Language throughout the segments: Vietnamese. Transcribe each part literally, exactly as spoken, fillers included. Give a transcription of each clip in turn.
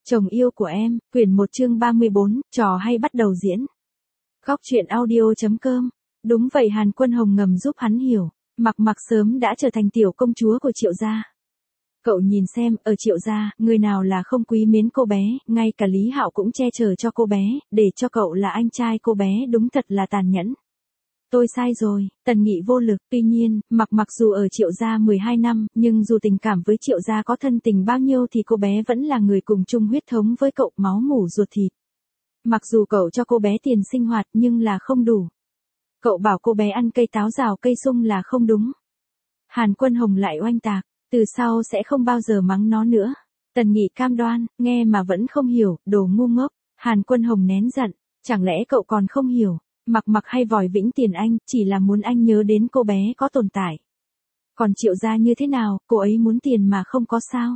Chồng yêu của em, quyển một chương ba mươi bốn, trò hay bắt đầu diễn. Góc truyện audio.com. Đúng vậy, Hàn Quân Hồng ngầm giúp hắn hiểu, Mặc Mặc sớm đã trở thành tiểu công chúa của Triệu gia. Cậu nhìn xem, ở Triệu gia, người nào là không quý mến cô bé, ngay cả Lý Hạo cũng che chở cho cô bé, để cho cậu là anh trai cô bé đúng thật là tàn nhẫn. Tôi sai rồi, Tần Nghị vô lực, tuy nhiên, Mặc Mặc dù ở Triệu gia mười hai năm, nhưng dù tình cảm với Triệu gia có thân tình bao nhiêu thì cô bé vẫn là người cùng chung huyết thống với cậu, máu mủ ruột thịt. Mặc dù cậu cho cô bé tiền sinh hoạt nhưng là không đủ. Cậu bảo cô bé ăn cây táo rào cây sung là không đúng. Hàn Quân Hồng lại oanh tạc, từ sau sẽ không bao giờ mắng nó nữa. Tần Nghị cam đoan, nghe mà vẫn không hiểu, đồ ngu ngốc. Hàn Quân Hồng nén giận, chẳng lẽ cậu còn không hiểu. Mặc Mặc hay vòi vĩnh tiền anh, chỉ là muốn anh nhớ đến cô bé có tồn tại. Còn Triệu gia như thế nào, cô ấy muốn tiền mà không có sao.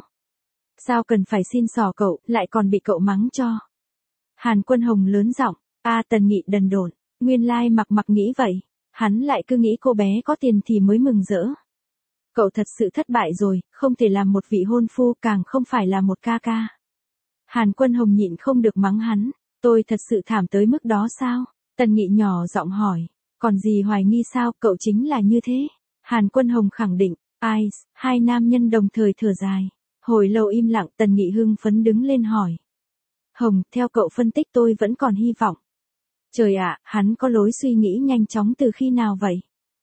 Sao cần phải xin xỏ cậu, lại còn bị cậu mắng cho. Hàn Quân Hồng lớn giọng, a Tần Nghị đần độn, nguyên lai Mặc Mặc nghĩ vậy. Hắn lại cứ nghĩ cô bé có tiền thì mới mừng rỡ. Cậu thật sự thất bại rồi, không thể làm một vị hôn phu, càng không phải là một ca ca. Hàn Quân Hồng nhịn không được mắng hắn, tôi thật sự thảm tới mức đó sao? Tần Nghị nhỏ giọng hỏi, còn gì hoài nghi sao, cậu chính là như thế. Hàn Quân Hồng khẳng định, ai, hai nam nhân đồng thời thở dài. Hồi lâu im lặng, Tần Nghị hưng phấn đứng lên hỏi. Hồng, theo cậu phân tích tôi vẫn còn hy vọng. Trời ạ, hắn có lối suy nghĩ nhanh chóng từ khi nào vậy?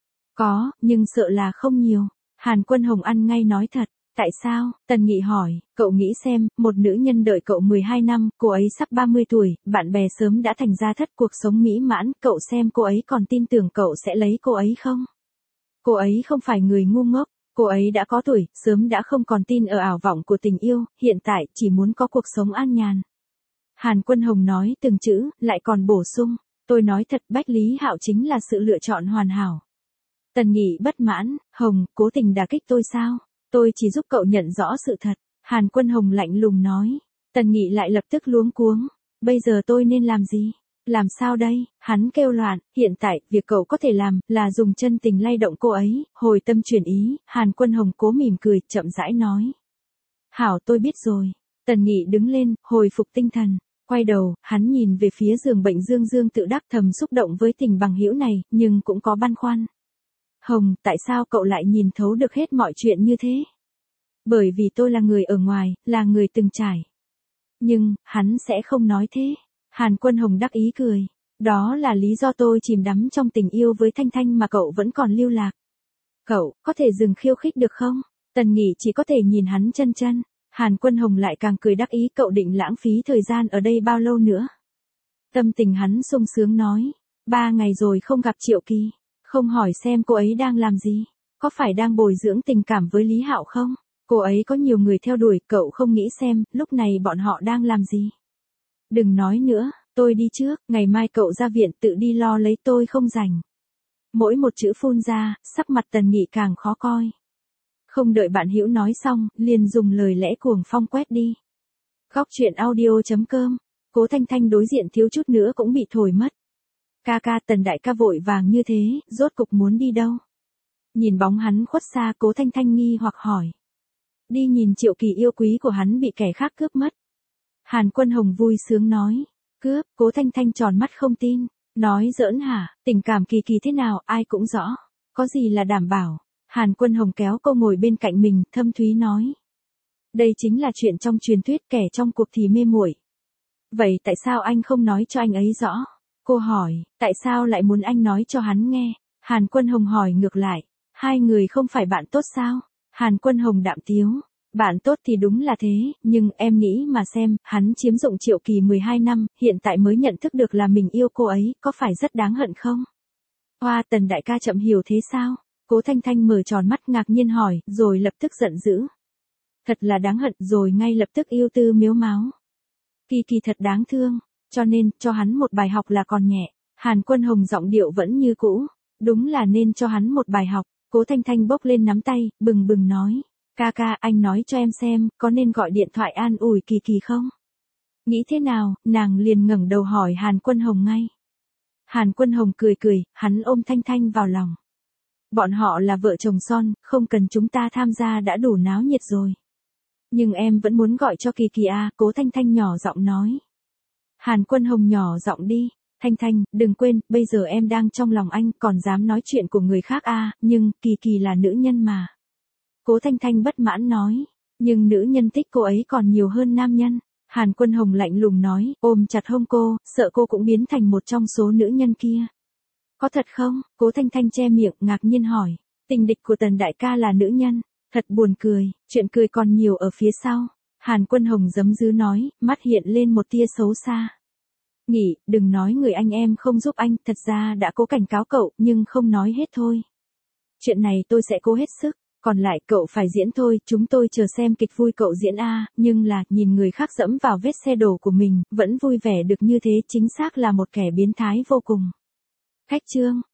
Có, nhưng sợ là không nhiều. Hàn Quân Hồng ăn ngay nói thật. Tại sao? Tần Nghị hỏi, cậu nghĩ xem, một nữ nhân đợi cậu mười hai năm, cô ấy sắp ba mươi tuổi, bạn bè sớm đã thành gia thất, cuộc sống mỹ mãn, cậu xem cô ấy còn tin tưởng cậu sẽ lấy cô ấy không? Cô ấy không phải người ngu ngốc, cô ấy đã có tuổi, sớm đã không còn tin ở ảo vọng của tình yêu, hiện tại chỉ muốn có cuộc sống an nhàn. Hàn Quân Hồng nói từng chữ, lại còn bổ sung, tôi nói thật, Bách Lý Hạo chính là sự lựa chọn hoàn hảo. Tần Nghị bất mãn, Hồng, cố tình đả kích tôi sao? Tôi chỉ giúp cậu nhận rõ sự thật. Hàn Quân Hồng lạnh lùng nói. Tần Nghị lại lập tức luống cuống. Bây giờ tôi nên làm gì? Làm sao đây? Hắn kêu loạn. Hiện tại, việc cậu có thể làm, là dùng chân tình lay động cô ấy, hồi tâm chuyển ý. Hàn Quân Hồng cố mỉm cười, chậm rãi nói. Hảo, tôi biết rồi. Tần Nghị đứng lên, hồi phục tinh thần. Quay đầu, hắn nhìn về phía giường bệnh, Dương Dương tự đắc, thầm xúc động với tình bằng hữu này, nhưng cũng có băn khoăn. Hồng, tại sao cậu lại nhìn thấu được hết mọi chuyện như thế? Bởi vì tôi là người ở ngoài, là người từng trải. Nhưng, hắn sẽ không nói thế. Hàn Quân Hồng đắc ý cười. Đó là lý do tôi chìm đắm trong tình yêu với Thanh Thanh mà cậu vẫn còn lưu lạc. Cậu, có thể dừng khiêu khích được không? Tần Nghị chỉ có thể nhìn hắn chân chân. Hàn Quân Hồng lại càng cười đắc ý, cậu định lãng phí thời gian ở đây bao lâu nữa? Tâm tình hắn sung sướng nói. Ba ngày rồi không gặp Triệu Kỳ. Không hỏi xem cô ấy đang làm gì, có phải đang bồi dưỡng tình cảm với Lý Hạo không? Cô ấy có nhiều người theo đuổi, cậu không nghĩ xem, lúc này bọn họ đang làm gì? Đừng nói nữa, tôi đi trước, ngày mai cậu ra viện tự đi lo lấy, tôi không rảnh. Mỗi một chữ phun ra, sắc mặt Tần Nghị càng khó coi. Không đợi bạn hữu nói xong, liền dùng lời lẽ cuồng phong quét đi. Góc truyện audio.com. Cố Thanh Thanh đối diện thiếu chút nữa cũng bị thổi mất. Ca ca, Tần đại ca vội vàng như thế, rốt cục muốn đi đâu? Nhìn bóng hắn khuất xa, Cố Thanh Thanh nghi hoặc hỏi. Đi nhìn Triệu Kỳ yêu quý của hắn bị kẻ khác cướp mất. Hàn Quân Hồng vui sướng nói. Cướp? Cố Thanh Thanh tròn mắt không tin. Nói giỡn hả? Tình cảm Kỳ Kỳ thế nào, ai cũng rõ. Có gì là đảm bảo? Hàn Quân Hồng kéo cô ngồi bên cạnh mình, thâm thúy nói. Đây chính là chuyện trong truyền thuyết, kẻ trong cuộc thì mê muội. Vậy tại sao anh không nói cho anh ấy rõ? Cô hỏi, tại sao lại muốn anh nói cho hắn nghe? Hàn Quân Hồng hỏi ngược lại, hai người không phải bạn tốt sao? Hàn Quân Hồng đạm tiếu, bạn tốt thì đúng là thế, nhưng em nghĩ mà xem, hắn chiếm dụng Triệu Kỳ mười hai năm, hiện tại mới nhận thức được là mình yêu cô ấy, có phải rất đáng hận không? Hoa, Tần đại ca chậm hiểu thế sao? Cố Thanh Thanh mở tròn mắt ngạc nhiên hỏi, rồi lập tức giận dữ. Thật là đáng hận, rồi ngay lập tức yêu tư miếu máu. Kỳ Kỳ thật đáng thương. Cho nên, cho hắn một bài học là còn nhẹ. Hàn Quân Hồng giọng điệu vẫn như cũ. Đúng là nên cho hắn một bài học. Cố Thanh Thanh bốc lên nắm tay, bừng bừng nói. Ca ca, anh nói cho em xem, có nên gọi điện thoại an ủi Kỳ Kỳ không? Nghĩ thế nào? Nàng liền ngẩng đầu hỏi Hàn Quân Hồng ngay. Hàn Quân Hồng cười cười, hắn ôm Thanh Thanh vào lòng. Bọn họ là vợ chồng son, không cần chúng ta tham gia đã đủ náo nhiệt rồi. Nhưng em vẫn muốn gọi cho Kỳ Kỳ à, Cố Thanh Thanh nhỏ giọng nói. Hàn Quân Hồng nhỏ giọng đi. Thanh Thanh, đừng quên, bây giờ em đang trong lòng anh, còn dám nói chuyện của người khác à, nhưng, Kỳ Kỳ là nữ nhân mà. Cố Thanh Thanh bất mãn nói. Nhưng nữ nhân thích cô ấy còn nhiều hơn nam nhân. Hàn Quân Hồng lạnh lùng nói, ôm chặt hông cô, sợ cô cũng biến thành một trong số nữ nhân kia. Có thật không? Cố Thanh Thanh che miệng, ngạc nhiên hỏi. Tình địch của Tần đại ca là nữ nhân. Thật buồn cười, chuyện cười còn nhiều ở phía sau. Hàn Quân Hồng giấm dứ nói, mắt hiện lên một tia xấu xa. Nghỉ, đừng nói người anh em không giúp anh, thật ra đã cố cảnh cáo cậu, nhưng không nói hết thôi. Chuyện này tôi sẽ cố hết sức, còn lại cậu phải diễn thôi, chúng tôi chờ xem kịch vui cậu diễn a, nhưng là, nhìn người khác dẫm vào vết xe đổ của mình, vẫn vui vẻ được như thế chính xác là một kẻ biến thái vô cùng. Khách trương.